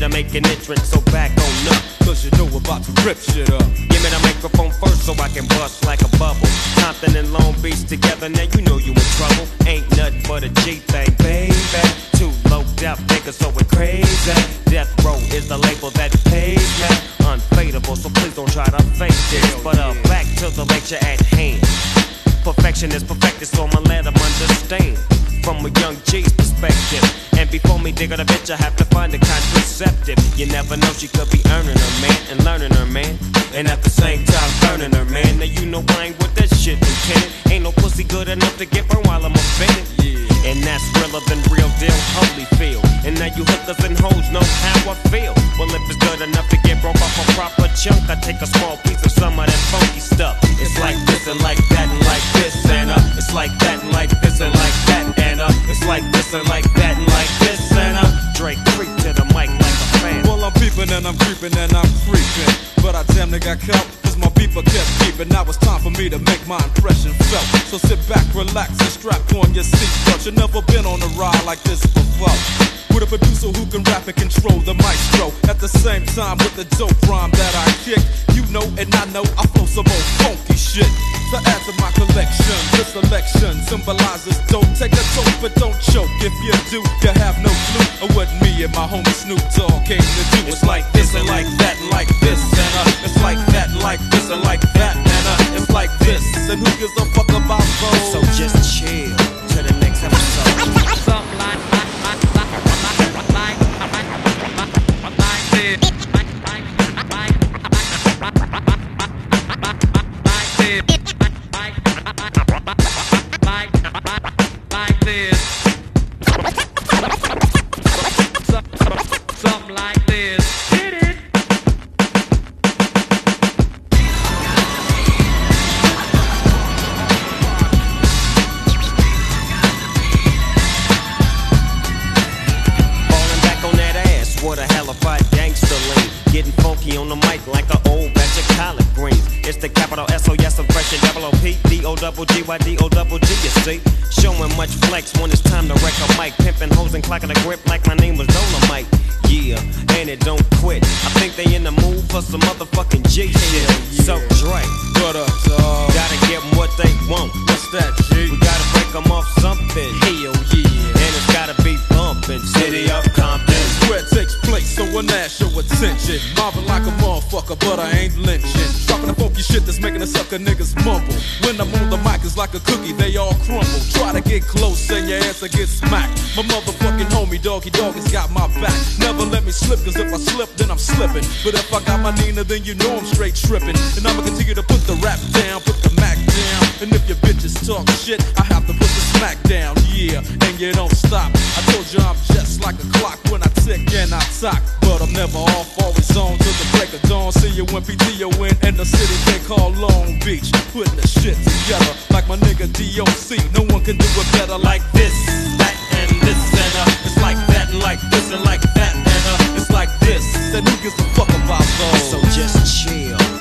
to make an entrance, so back on up. Cause you know we're about to rip shit up. Give me the microphone first so I can bust like a bubble. Compton and Long Beach together, now you know you in trouble. Ain't nothing but a G thing, baby. Too low death niggas, so we're crazy. Death Row is the label that pays me. Unfadable, so please don't try to fake this. But back to the lecture at hand. Perfection is perfected, so I'ma let them understand. From a young G's perspective. And before me dig on a bitch, I have to find a contraceptive. You never know, she could be earning her man and learning her man. And at the same time burning her man. Now you know I ain't with that shit, Lieutenant. Ain't no pussy good enough to get burned while I'm offended. And that's realer than real deal, Holyfield. And now you hookers and hoes know how I feel. Well, if it's good enough to get broke off a proper chunk, I take a small piece of some of that funky stuff. It's like this and like that and like this and it's like that and like this and like that and it's like this and like that and like this and Drake creep to the mic like a fan. Well, I'm peeping and I'm creeping and I'm creeping, but I damn near got caught. My beeper kept keeping. Now it's time for me to make my impression felt. So sit back, relax, and strap on your seatbelt. You've never been on a ride like this before. With a producer who can rap and control the maestro. At the same time with the dope rhyme that I kick. You know and I know I flow some old funky shit. To add to my collection, this selection symbolizes dope. Take a toke but don't choke. If you do, you have no clue of what me and my homie Snoop Dogg came to do. It's like this and like that and like this and it's like that and like this and like that and it's like this and who gives a fuck about those? So just chill to the next episode. Something like this. Something like this. Hit it. Falling back on that ass, what a hellified gangster lean. Getting funky on the mic like an old batch of collard greens. It's the capital S-O-S, I'm fresh and double O-P, D-O-double-G-Y-D-O-double-G, you see. Showing much flex when it's time to wreck a mic. Pimping hoes and clocking a grip like my name was Dolomite. Yeah, and it don't quit. I think they in the mood for some motherfucking G shit. So Dre, what up, dog? gotta give them what they want. What's that, G? We gotta break them off something. Hell yeah. And it's gotta be bumpin'. City of Compton. Where it takes place, so when ask your attention. Mobbing like a motherfucker, but I ain't lynching. Dropping the funky shit that's making the sucker niggas mumble. When I'm on the mic, it's like a cookie, they all crumble. Try to get close and your ass will get smacked. My motherfucking homie, Doggy Dogg, has got my back. Never let me slip, cause if I slip, then I'm slipping. But if I got my Nina, then you know I'm straight tripping. And I'ma continue to put the rap down, put the Mac down. And if your bitches talk shit, I have to put the smack down, yeah. And you don't stop. I told you I'm just like a clock when I tick and I talk. But I'm never off, always on till the break of dawn. See you when PTO in the city they call Long Beach. Putting the shit together like my nigga DOC. No one can do it better like this, that, and this, and it's like that, and like this, and like that, and it's like this. Then who gives a fuck about those? So just chill